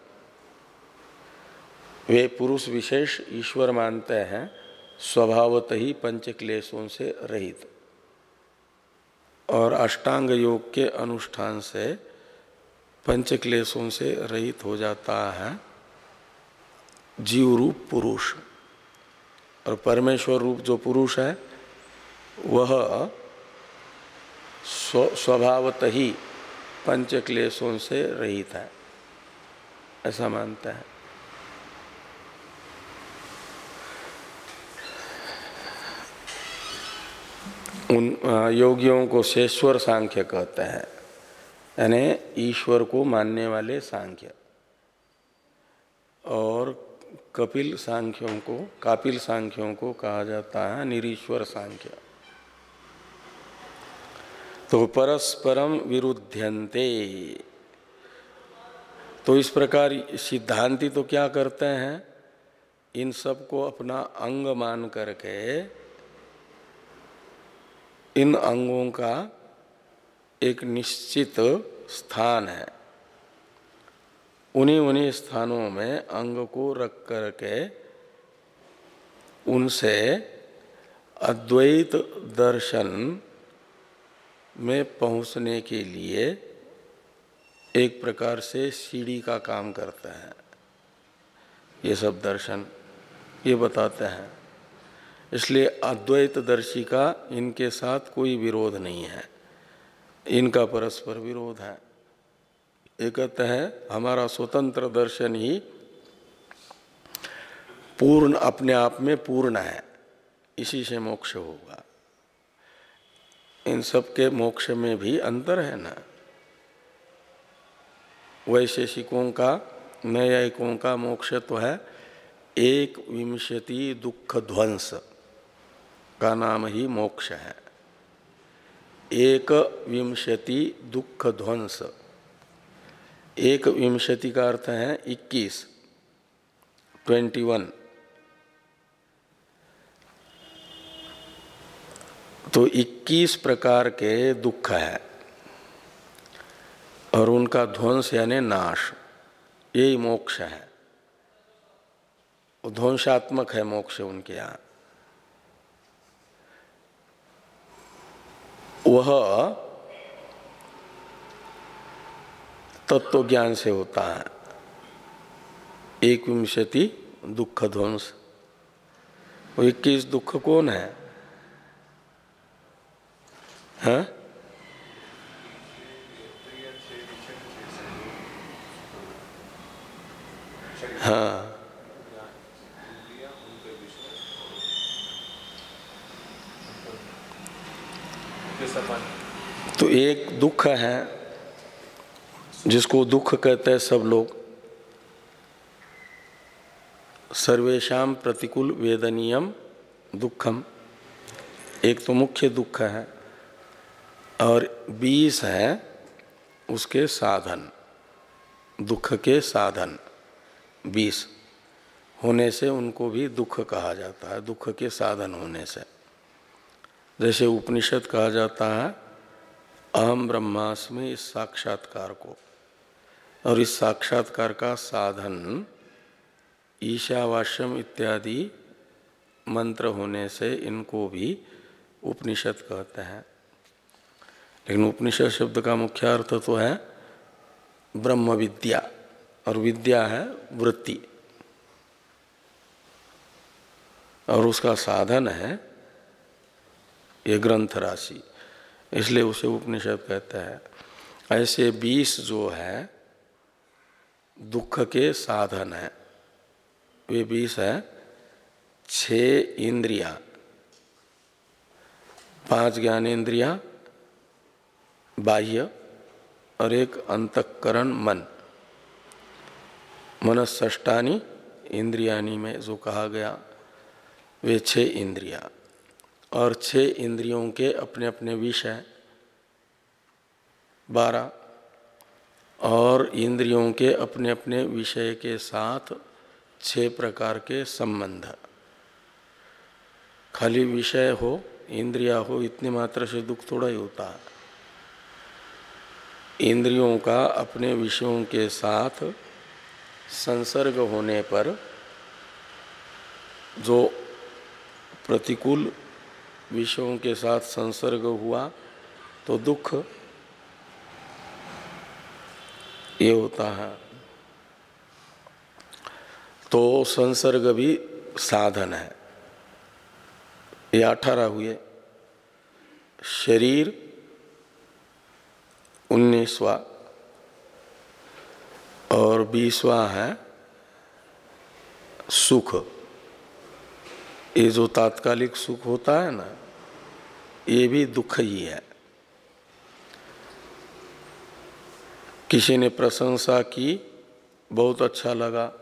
वे पुरुष विशेष ईश्वर मानते हैं स्वभावत ही पंच क्लेशों से रहित, और अष्टांग योग के अनुष्ठान से पंच क्लेशों से रहित हो जाता है जीव रूप पुरुष। और परमेश्वर रूप जो पुरुष है वह स्वभावत ही पंच क्लेशों से रहित है, ऐसा मानता है। उन योगियों को शेश्वर सांख्य कहते हैं, यानी ईश्वर को मानने वाले सांख्य। और कपिल सांख्यों को कापिल सांख्यों को कहा जाता है निरीश्वर सांख्य। तो परस्परम विरुध्यन्ते। तो इस प्रकार सिद्धांती तो क्या करते हैं, इन सब को अपना अंग मान करके इन अंगों का एक निश्चित स्थान है, उन्हीं उन्हीं स्थानों में अंग को रख करके उनसे अद्वैत दर्शन में पहुंचने के लिए एक प्रकार से सीढ़ी का काम करते हैं। ये सब दर्शन ये बताते हैं। इसलिए अद्वैत दर्शी का इनके साथ कोई विरोध नहीं है, इनका परस्पर विरोध है। ये कहते हैं हमारा स्वतंत्र दर्शन ही पूर्ण अपने आप में पूर्ण है, इसी से मोक्ष होगा। इन सब के मोक्ष में भी अंतर है ना। वैशेषिकों का नैयायिकों का मोक्ष तो है एक विंशति दुख ध्वंस का नाम ही मोक्ष है। एक विंशति दुख ध्वंस, एक विंशति का अर्थ है इक्कीस, ट्वेंटी वन। तो इक्कीस प्रकार के दुख है और उनका ध्वंस यानी नाश, यही मोक्ष है। ध्वंसात्मक है मोक्ष उनके यहाँ। वह तत्व ज्ञान से होता है। एक विंशति दुख ध्वंस। वो इक्कीस दुख कौन है? हाँ? हाँ, तो एक दुख है जिसको दुख कहते हैं सब लोग, सर्वेषाम प्रतिकूल वेदनीयम दुखम, एक तो मुख्य दुख है और बीस है उसके साधन, दुख के साधन बीस होने से उनको भी दुख कहा जाता है, दुख के साधन होने से। जैसे उपनिषद कहा जाता है अहम ब्रह्मास्मि, इस साक्षात्कार को, और इस साक्षात्कार का साधन ईशावास्यम इत्यादि मंत्र होने से इनको भी उपनिषद कहते हैं। लेकिन उपनिषद शब्द का मुख्य अर्थ तो है ब्रह्म विद्या, और विद्या है वृत्ति, और उसका साधन है ये ग्रंथ राशि, इसलिए उसे उपनिषद कहते हैं। ऐसे बीस जो है दुख के साधन है, वे बीस है छह इंद्रियां, पांच ज्ञानेन्द्रियां बाह्य और एक अंतःकरण मन, मनस्सष्टानि इंद्रियानि में जो कहा गया वे छह इंद्रियां, और छह इंद्रियों के अपने अपने विषय बारह, और इंद्रियों के अपने अपने विषय के साथ छह प्रकार के संबंध। खाली विषय हो इंद्रिया हो इतने मात्र से दुख थोड़ा ही होता है। इंद्रियों का अपने विषयों के साथ संसर्ग होने पर जो प्रतिकूल विषयों के साथ संसर्ग हुआ तो दुख ये होता है। तो संसर्ग भी साधन है। ये अठारह हुए। शरीर उन्नीसवा और बीसवा है सुख। ये जो तात्कालिक सुख होता है ना, ये भी दुख ही है। किसी ने प्रशंसा की, बहुत अच्छा लगा,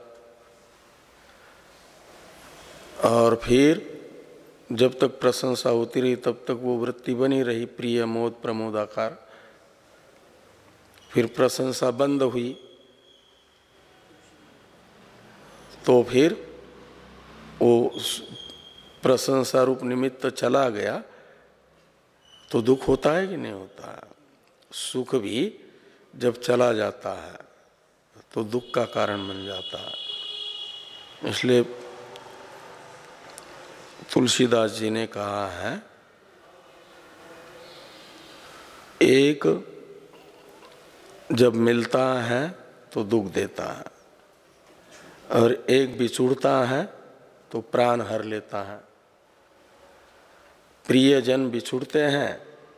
और फिर जब तक प्रशंसा होती रही तब तक वो वृत्ति बनी रही, प्रिय मोद प्रमोदाकार। फिर प्रशंसा बंद हुई तो फिर वो प्रशंसा रूप निमित्त चला गया तो दुख होता है कि नहीं होता है। सुख भी जब चला जाता है तो दुख का कारण बन जाता है। इसलिए तुलसीदास जी ने कहा है, एक जब मिलता है तो दुख देता है और एक बिछुड़ता है तो प्राण हर लेता है। प्रियजन बिछुड़ते हैं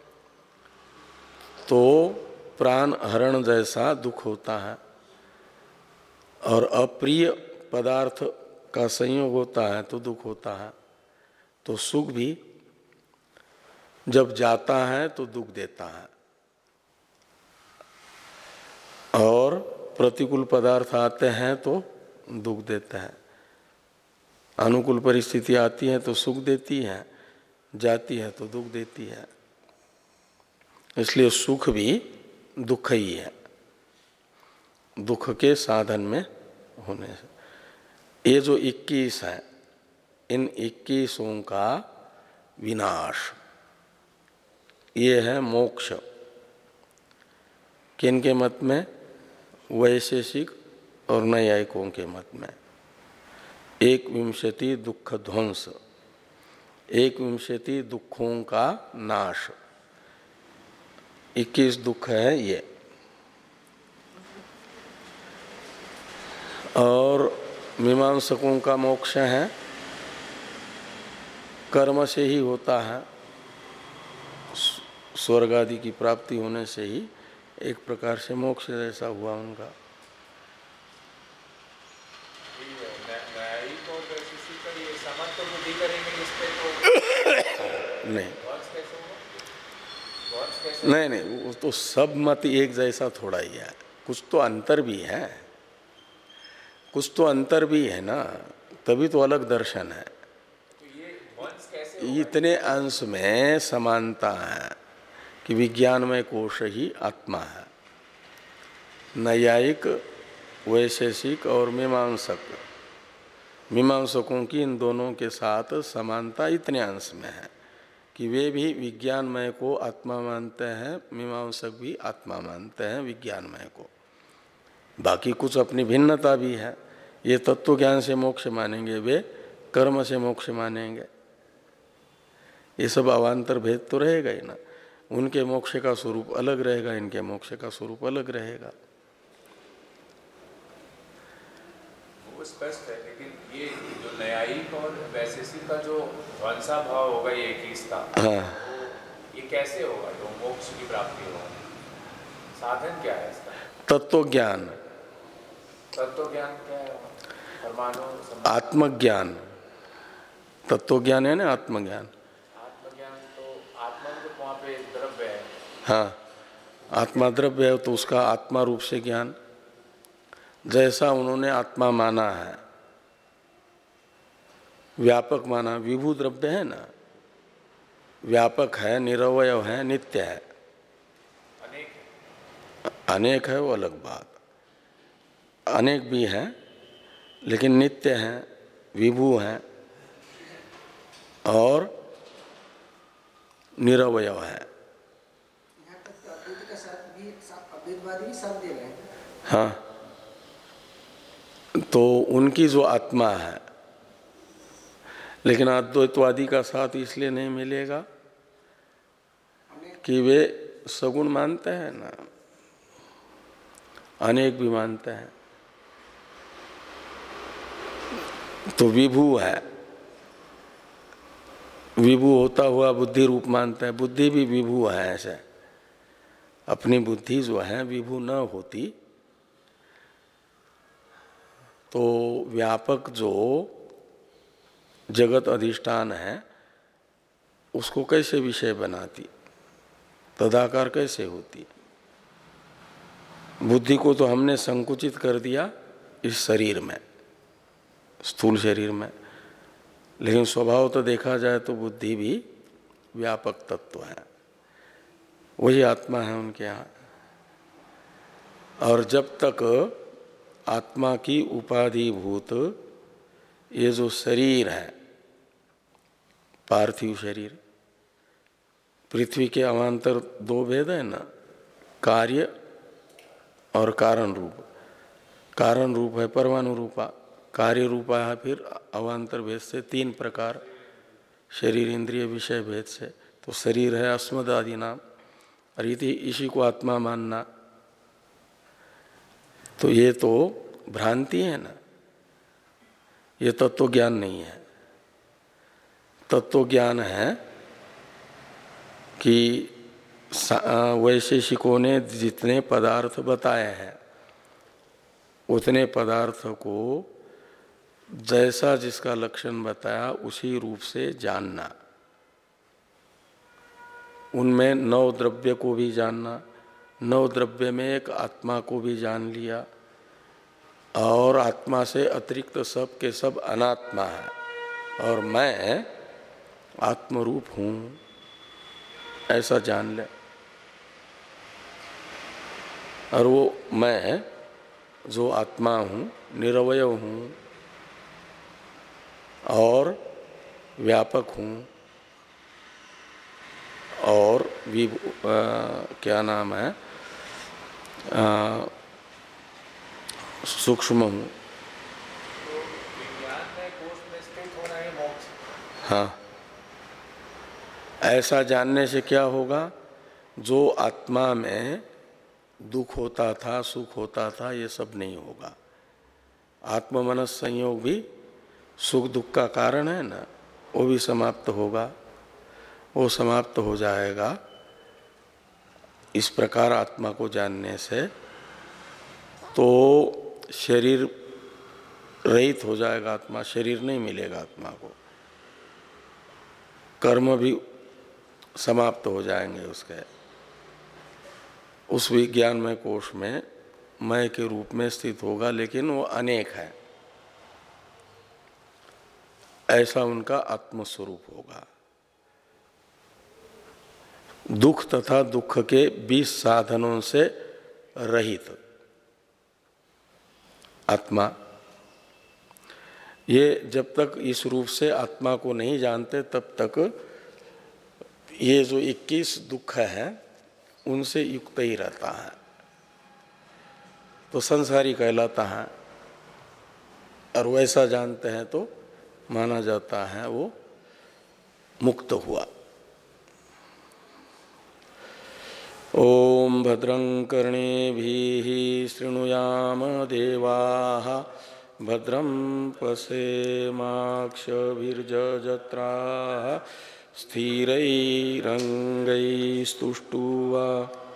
तो प्राण हरण जैसा दुख होता है, और अप्रिय पदार्थ का संयोग होता है तो दुख होता है। तो सुख भी जब जाता है तो दुख देता है, और प्रतिकूल पदार्थ आते हैं तो दुख देते हैं। अनुकूल परिस्थिति आती है तो सुख देती है, जाती है तो दुख देती है। इसलिए सुख भी दुख ही है, दुख के साधन में होने से। ये जो इक्कीस है, इन इक्कीसों का विनाश, ये है मोक्ष। किनके मत में? वैशेषिक और नैयायिकों के मत में। एक विंशति दुख ध्वंस, एक विंशति दुखों का नाश, इक्कीस दुख है ये। और मीमांसकों का मोक्ष है, कर्म से ही होता है, स्वर्ग आदि की प्राप्ति होने से ही एक प्रकार से मोक्ष जैसा हुआ उनका। नहीं नहीं नहीं, वो तो सब मत एक जैसा थोड़ा ही है, कुछ तो अंतर भी है, कुछ तो अंतर भी है ना, तभी तो अलग दर्शन है। इतने अंश में समानता है कि विज्ञानमय कोश ही आत्मा है। नैयायिक, वैशेषिक और मीमांसक, मीमांसकों की इन दोनों के साथ समानता इतने अंश में है कि वे भी विज्ञानमय को आत्मा मानते हैं, मीमांसक भी आत्मा मानते हैं विज्ञानमय को। बाकी कुछ अपनी भिन्नता भी है। ये तत्व ज्ञान से मोक्ष मानेंगे, वे कर्म से मोक्ष मानेंगे। ये सब अवान्तर भेद तो रहेगा ही ना। उनके मोक्ष का स्वरूप अलग रहेगा, इनके मोक्ष का स्वरूप अलग रहेगा। वो स्पष्ट है, लेकिन ये जो न्यायिक और वैशेषिक का जो ध्वंसा भाव होगा ये इक्कीस का, हाँ, ये कैसे होगा जो मोक्ष की प्राप्ति होगा? साधन क्या है इसका? तत्व ज्ञान, तत्व ज्ञान क्या है? परमाणु आत्मज्ञान। तत्व ज्ञान है ना, आत्मज्ञान। आत्मज्ञान तो आत्मा तो वहाँ पे द्रव्य है। हाँ, आत्मा द्रव्य है तो उसका आत्मा रूप से ज्ञान, जैसा उन्होंने आत्मा माना है, व्यापक माना। विभू द्रव्य है ना, व्यापक है, निरवय है, नित्य है। अनेक है, अनेक है वो अलग बात, अनेक भी है लेकिन नित्य है, विभू है। और निरवय है। यहाँ तक तो अद्वैत का शर्त भी अद्वैतवादी भी शर्त दे रहे हैं। हाँ, तो उनकी जो आत्मा है, लेकिन अद्वैतवादी का साथ इसलिए नहीं मिलेगा कि वे सगुण मानते हैं ना, अनेक भी मानते हैं। तो विभू है, विभू होता हुआ बुद्धि रूप मानते हैं। बुद्धि भी विभू है। ऐसे अपनी बुद्धि जो है विभू न होती तो व्यापक जो जगत अधिष्ठान है उसको कैसे विषय बनाती, तदाकार कैसे होती। बुद्धि को तो हमने संकुचित कर दिया इस शरीर में, स्थूल शरीर में, लेकिन स्वभाव तो देखा जाए तो बुद्धि भी व्यापक तत्व है, वही आत्मा है उनके यहाँ। और जब तक आत्मा की उपाधिभूत ये जो शरीर है, पार्थिव शरीर, पृथ्वी के अवान्तर दो भेद है ना, कार्य और कारण रूप। कारण रूप है परमाणु रूपा, कार्य रूपा है फिर अवान्तर भेद से तीन प्रकार, शरीर इंद्रिय विषय भेद से। तो शरीर है अस्मद आदि नाम, और इसी को आत्मा मानना, तो ये तो भ्रांति है ना, ये तत्व ज्ञान नहीं है। तत्व ज्ञान है कि वैशेषिकों ने जितने पदार्थ बताए हैं उतने पदार्थ को जैसा जिसका लक्षण बताया उसी रूप से जानना, उनमें नौ द्रव्य को भी जानना, नौ द्रव्य में एक आत्मा को भी जान लिया, और आत्मा से अतिरिक्त सब के सब अनात्मा है, और मैं आत्मरूप हूँ, ऐसा जान ले। और वो मैं जो आत्मा हूँ, निरवय हूँ और व्यापक हूँ और विभु, क्या नाम है, आ, सूक्ष्म हूँ। हाँ, ऐसा जानने से क्या होगा, जो आत्मा में दुख होता था, सुख होता था, ये सब नहीं होगा। आत्म मनस संयोग भी सुख दुख का कारण है ना, वो भी समाप्त होगा, वो समाप्त हो जाएगा। इस प्रकार आत्मा को जानने से तो शरीर रहित हो जाएगा आत्मा, शरीर नहीं मिलेगा आत्मा को, कर्म भी समाप्त हो जाएंगे उसके। उस विज्ञानमय कोश में मैं के रूप में स्थित होगा, लेकिन वो अनेक है, ऐसा उनका आत्मस्वरूप होगा। दुख तथा दुख के बीस साधनों से रहित आत्मा। ये जब तक इस रूप से आत्मा को नहीं जानते तब तक ये जो इक्कीस दुख है उनसे युक्त ही रहता है, तो संसारी कहलाता है। और वैसा जानते हैं तो माना जाता है वो मुक्त हुआ। ओम भद्रं कर्णेभिः शृणुयाम देवाः, भद्रं पश्येमाक्षभिर्यजत्राः, स्थिरैरङ्गैस्तुष्टुवा